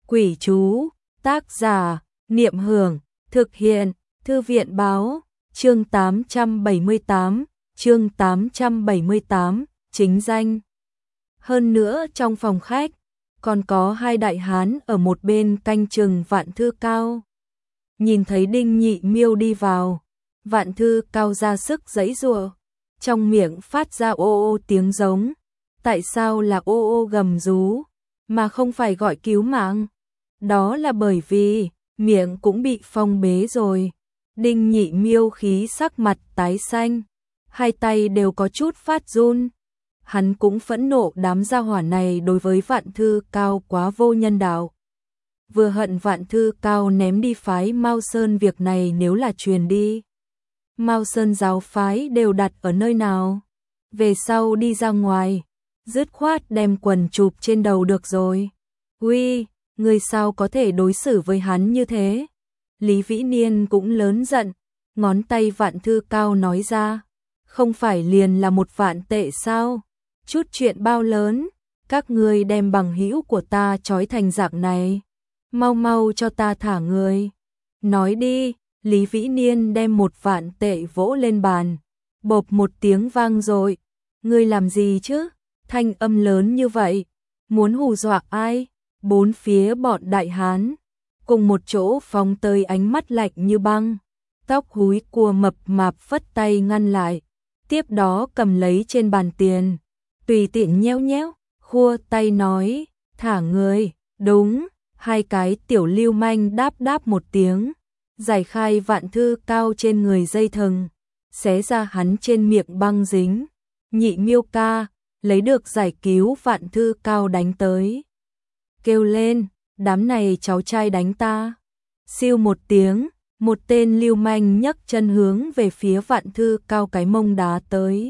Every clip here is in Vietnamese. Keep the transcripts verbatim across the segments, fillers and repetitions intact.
Quỷ chú, tác giả, Niệm Hưởng, thực hiện, Thư viện báo, chương tám trăm bảy mươi tám, chương tám trăm bảy mươi tám, chính danh. Hơn nữa trong phòng khách, còn có hai đại hán ở một bên canh chừng Vạn Thư Cao. Nhìn thấy Đinh Nhị Miêu đi vào, Vạn Thư Cao ra sức giãy giụa, trong miệng phát ra ô ô tiếng giống. Tại sao là ô ô gầm rú, mà không phải gọi cứu mạng? Đó là bởi vì miệng cũng bị phong bế rồi. Đinh Nhị Miêu khí sắc mặt tái xanh, hai tay đều có chút phát run. Hắn cũng phẫn nộ đám gia hỏa này đối với Vạn Thư Cao quá vô nhân đạo. Vừa hận Vạn Thư Cao ném đi phái Mao Sơn, việc này nếu là truyền đi, Mao Sơn giáo phái đều đặt ở nơi nào? Về sau đi ra ngoài, dứt khoát đem quần chụp trên đầu được rồi. Uy, người sao có thể đối xử với hắn như thế? Lý Vĩ Niên cũng lớn giận, ngón tay Vạn Thư Cao nói ra, không phải liền là một vạn tệ sao? Chút chuyện bao lớn, các ngươi đem bằng hữu của ta trói thành dạng này, mau mau cho ta thả người. Nói đi. Lý Vĩ Niên đem một vạn tệ vỗ lên bàn, bộp một tiếng vang rồi. Ngươi làm gì chứ? Thanh âm lớn như vậy, muốn hù dọa ai? Bốn phía bọn đại hán cùng một chỗ phóng tới ánh mắt lạnh như băng. Tóc húi cua mập mạp phất tay ngăn lại, tiếp đó cầm lấy trên bàn tiền, tùy tiện nhéo nhéo, khua tay nói, thả người. Đúng, hai cái tiểu lưu manh đáp đáp một tiếng, giải khai Vạn Thư Cao trên người dây thừng, xé ra hắn trên miệng băng dính. Nhị Miêu ca, lấy được giải cứu Vạn Thư Cao đánh tới. Kêu lên, đám này cháu trai đánh ta. Siêu một tiếng, một tên lưu manh nhấc chân hướng về phía Vạn Thư Cao cái mông đá tới.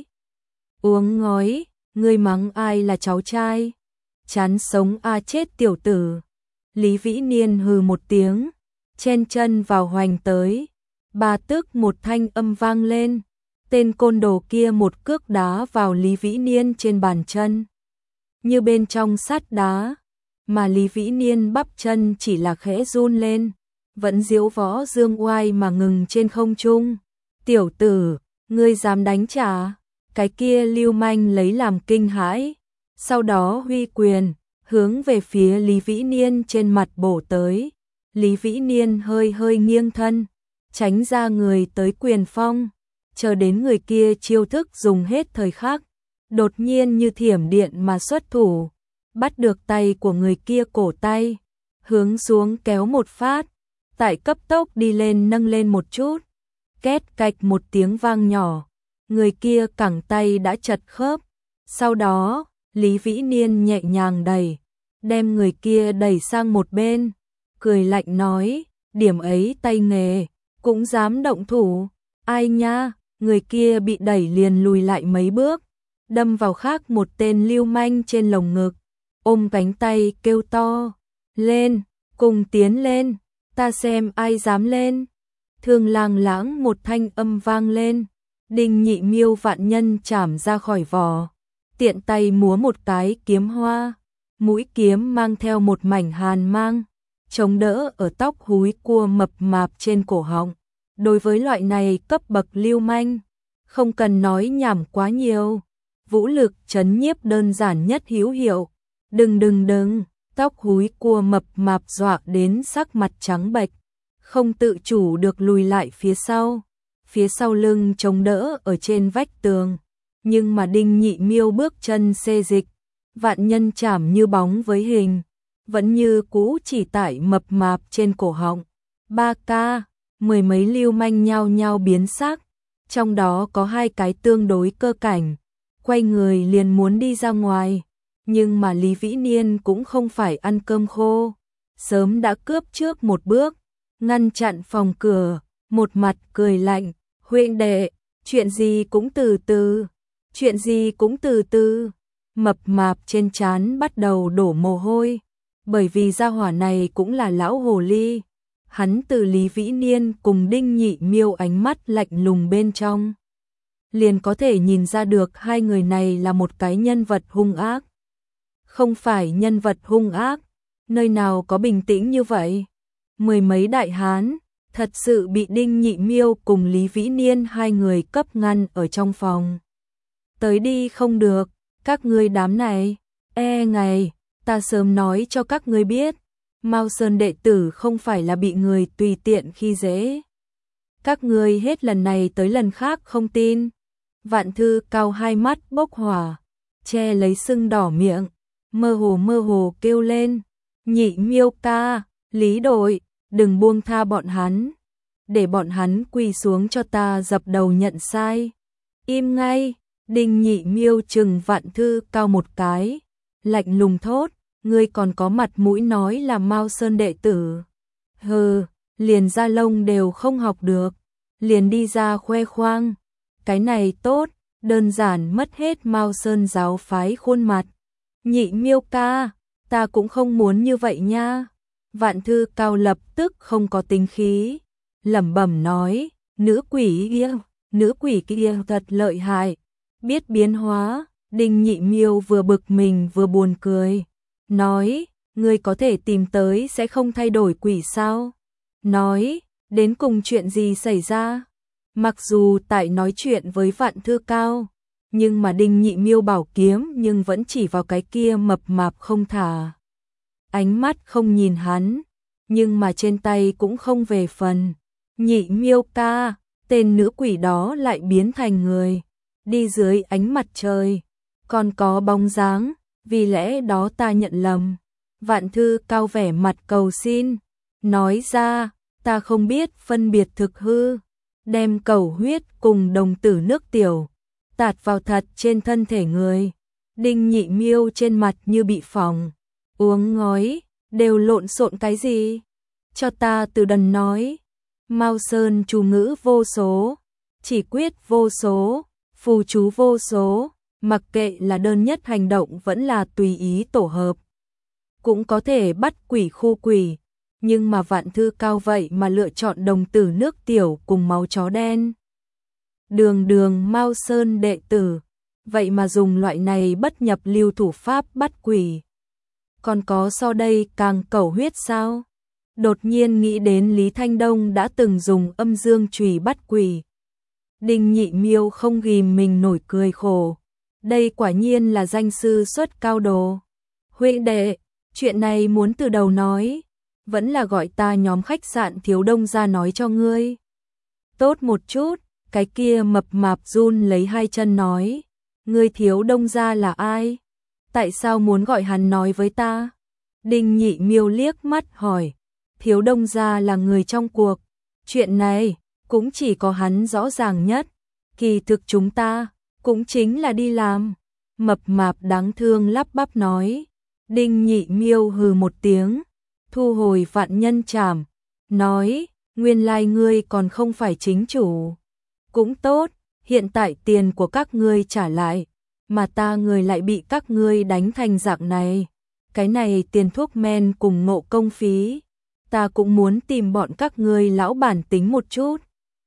Uống ngói, ngươi mắng ai là cháu trai? Chán sống a chết tiểu tử. Lý Vĩ Niên hừ một tiếng, chen chân vào hoành tới. Ba tức một thanh âm vang lên, tên côn đồ kia một cước đá vào Lý Vĩ Niên trên bàn chân, như bên trong sắt đá, mà Lý Vĩ Niên bắp chân chỉ là khẽ run lên, vẫn diễu võ dương oai mà ngừng trên không trung. Tiểu tử, ngươi dám đánh trả? Cái kia lưu manh lấy làm kinh hãi, sau đó huy quyền hướng về phía Lý Vĩ Niên trên mặt bổ tới. Lý Vĩ Niên hơi hơi nghiêng thân, tránh ra người tới quyền phong, chờ đến người kia chiêu thức dùng hết thời khắc, đột nhiên như thiểm điện mà xuất thủ, bắt được tay của người kia cổ tay, hướng xuống kéo một phát, tại cấp tốc đi lên nâng lên một chút, két cạch một tiếng vang nhỏ, người kia cẳng tay đã chật khớp. Sau đó, Lý Vĩ Niên nhẹ nhàng đẩy, đem người kia đẩy sang một bên, cười lạnh nói, điểm ấy tay nghề, cũng dám động thủ? Ai nha? Người kia bị đẩy liền lùi lại mấy bước, đâm vào khác một tên lưu manh trên lồng ngực, ôm cánh tay kêu to, lên, cùng tiến lên, ta xem ai dám lên. Thương lang lãng một thanh âm vang lên, Đinh Nhị Miêu vạn nhân chảm ra khỏi vỏ, tiện tay múa một cái kiếm hoa, mũi kiếm mang theo một mảnh hàn mang, chống đỡ ở tóc húi cua mập mạp trên cổ họng. Đối với loại này cấp bậc lưu manh, không cần nói nhảm quá nhiều, vũ lực trấn nhiếp đơn giản nhất hữu hiệu. Đừng đừng đừng, tóc húi cua mập mạp dọa đến sắc mặt trắng bệch, không tự chủ được lùi lại phía sau, phía sau lưng chống đỡ ở trên vách tường. Nhưng mà Đinh Nhị Miêu bước chân xê dịch, vạn nhân chảm như bóng với hình, vẫn như cũ chỉ tại mập mạp trên cổ họng. Ba ca, mười mấy lưu manh nhao nhao biến sắc, trong đó có hai cái tương đối cơ cảnh, quay người liền muốn đi ra ngoài, nhưng mà Lý Vĩ Niên cũng không phải ăn cơm khô, sớm đã cướp trước một bước, ngăn chặn phòng cửa, một mặt cười lạnh, huynh đệ, chuyện gì cũng từ từ, chuyện gì cũng từ từ. Mập mạp trên trán bắt đầu đổ mồ hôi, bởi vì gia hỏa này cũng là lão hồ ly. Hắn từ Lý Vĩ Niên cùng Đinh Nhị Miêu ánh mắt lạnh lùng bên trong, liền có thể nhìn ra được hai người này là một cái nhân vật hung ác. Không phải nhân vật hung ác, nơi nào có bình tĩnh như vậy. Mười mấy đại hán, thật sự bị Đinh Nhị Miêu cùng Lý Vĩ Niên hai người cấp ngăn ở trong phòng. Tới đi không được, các ngươi đám này, e ngày, ta sớm nói cho các ngươi biết, Mao Sơn đệ tử không phải là bị người tùy tiện khi dễ. Các ngươi hết lần này tới lần khác không tin. Vạn Thư Cao hai mắt bốc hỏa, che lấy sưng đỏ miệng, mơ hồ mơ hồ kêu lên, Nhị Miêu ca, Lý đội, đừng buông tha bọn hắn, để bọn hắn quỳ xuống cho ta dập đầu nhận sai. Im ngay. Đinh Nhị Miêu trừng Vạn Thư Cao một cái, lạnh lùng thốt, ngươi còn có mặt mũi nói là Mao Sơn đệ tử. Hừ, liền da lông đều không học được, liền đi ra khoe khoang. Cái này tốt, đơn giản mất hết Mao Sơn giáo phái khuôn mặt. Nhị Miêu ca, ta cũng không muốn như vậy nha. Vạn Thư Cao lập tức không có tính khí, lẩm bẩm nói, nữ quỷ kia, nữ quỷ kia thật lợi hại, biết biến hóa. Đinh Nhị Miêu vừa bực mình vừa buồn cười, nói, ngươi có thể tìm tới sẽ không thay đổi quỷ sao? Nói, đến cùng chuyện gì xảy ra? Mặc dù tại nói chuyện với Vạn Thư Cao, nhưng mà Đinh Nhị Miêu bảo kiếm nhưng vẫn chỉ vào cái kia mập mạp không thả. Ánh mắt không nhìn hắn, nhưng mà trên tay cũng không về phần. Nhị Miêu ca, tên nữ quỷ đó lại biến thành người, đi dưới ánh mặt trời, còn có bóng dáng, vì lẽ đó ta nhận lầm. Vạn Thư Cao vẻ mặt cầu xin, nói ra, ta không biết phân biệt thực hư, đem cầu huyết cùng đồng tử nước tiểu, tạt vào thật trên thân thể người. Đinh Nhị Miêu trên mặt như bị phỏng, uống ngói, đều lộn xộn cái gì? Cho ta từ đần nói, Mao Sơn chú ngữ vô số, chỉ quyết vô số, phù chú vô số, mặc kệ là đơn nhất hành động vẫn là tùy ý tổ hợp, cũng có thể bắt quỷ khu quỷ, nhưng mà Vạn Thư Cao vậy mà lựa chọn đồng tử nước tiểu cùng máu chó đen. Đường đường Mao Sơn đệ tử, vậy mà dùng loại này bất nhập lưu thủ pháp bắt quỷ. Còn có so đây càng cẩu huyết sao? Đột nhiên nghĩ đến Lý Thanh Đông đã từng dùng âm dương chùy bắt quỷ. Đinh Nhị Miêu không ghìm mình nổi cười khổ. Đây quả nhiên là danh sư xuất cao đồ. Huệ đệ, chuyện này muốn từ đầu nói, vẫn là gọi ta nhóm khách sạn Thiếu Đông ra nói cho ngươi. Tốt một chút, cái kia mập mạp run lấy hai chân nói, ngươi Thiếu Đông ra là ai? Tại sao muốn gọi hắn nói với ta? Đinh Nhị Miêu liếc mắt hỏi, Thiếu Đông ra là người trong cuộc, chuyện này cũng chỉ có hắn rõ ràng nhất, kỳ thực chúng ta cũng chính là đi làm. Mập mạp đáng thương lắp bắp nói. Đinh Nhị Miêu hừ một tiếng, thu hồi vạn nhân trảm, nói, nguyên lai ngươi còn không phải chính chủ. Cũng tốt, hiện tại tiền của các ngươi trả lại, mà ta người lại bị các ngươi đánh thành dạng này. Cái này tiền thuốc men cùng ngộ công phí, ta cũng muốn tìm bọn các ngươi lão bản tính một chút.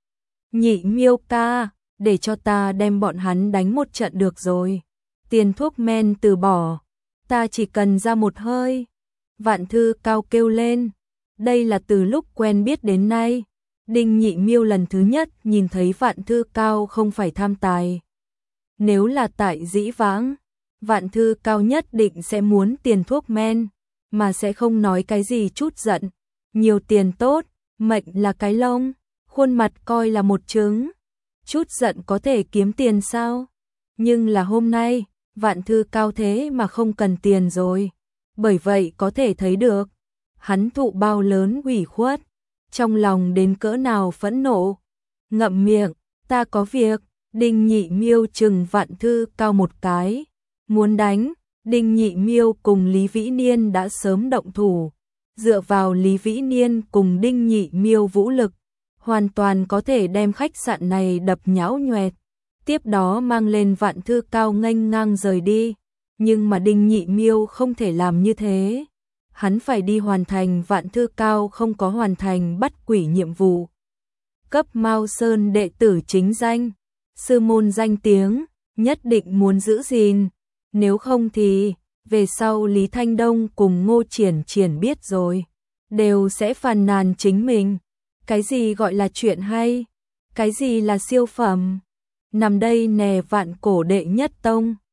Nhị Miêu ca, để cho ta đem bọn hắn đánh một trận được rồi. Tiền thuốc men từ bỏ, ta chỉ cần ra một hơi. Vạn Thư Cao kêu lên, đây là từ lúc quen biết đến nay, Đinh Nhị Miêu lần thứ nhất nhìn thấy Vạn Thư Cao không phải tham tài. Nếu là tại dĩ vãng, Vạn Thư Cao nhất định sẽ muốn tiền thuốc men, mà sẽ không nói cái gì chút giận. Nhiều tiền tốt, mệnh là cái lông, khuôn mặt coi là một trứng. Chút giận có thể kiếm tiền sao? Nhưng là hôm nay, Vạn Thư Cao thế mà không cần tiền rồi. Bởi vậy có thể thấy được, hắn thụ bao lớn ủy khuất, trong lòng đến cỡ nào phẫn nộ. Ngậm miệng, ta có việc. Đinh Nhị Miêu trừng Vạn Thư Cao một cái, muốn đánh. Đinh Nhị Miêu cùng Lý Vĩ Niên đã sớm động thủ, dựa vào Lý Vĩ Niên cùng Đinh Nhị Miêu vũ lực, hoàn toàn có thể đem khách sạn này đập nhão nhoẹt, tiếp đó mang lên Vạn Thư Cao nghênh ngang rời đi. Nhưng mà Đinh Nhị Miêu không thể làm như thế, hắn phải đi hoàn thành Vạn Thư Cao không có hoàn thành bắt quỷ nhiệm vụ. Cấp Mao Sơn đệ tử chính danh, sư môn danh tiếng, nhất định muốn giữ gìn, nếu không thì về sau Lý Thanh Đông cùng Ngô Triển Triển biết rồi, đều sẽ phàn nàn chính mình. Cái gì gọi là chuyện hay? Cái gì là siêu phẩm? Nằm đây nè vạn cổ đệ nhất tông.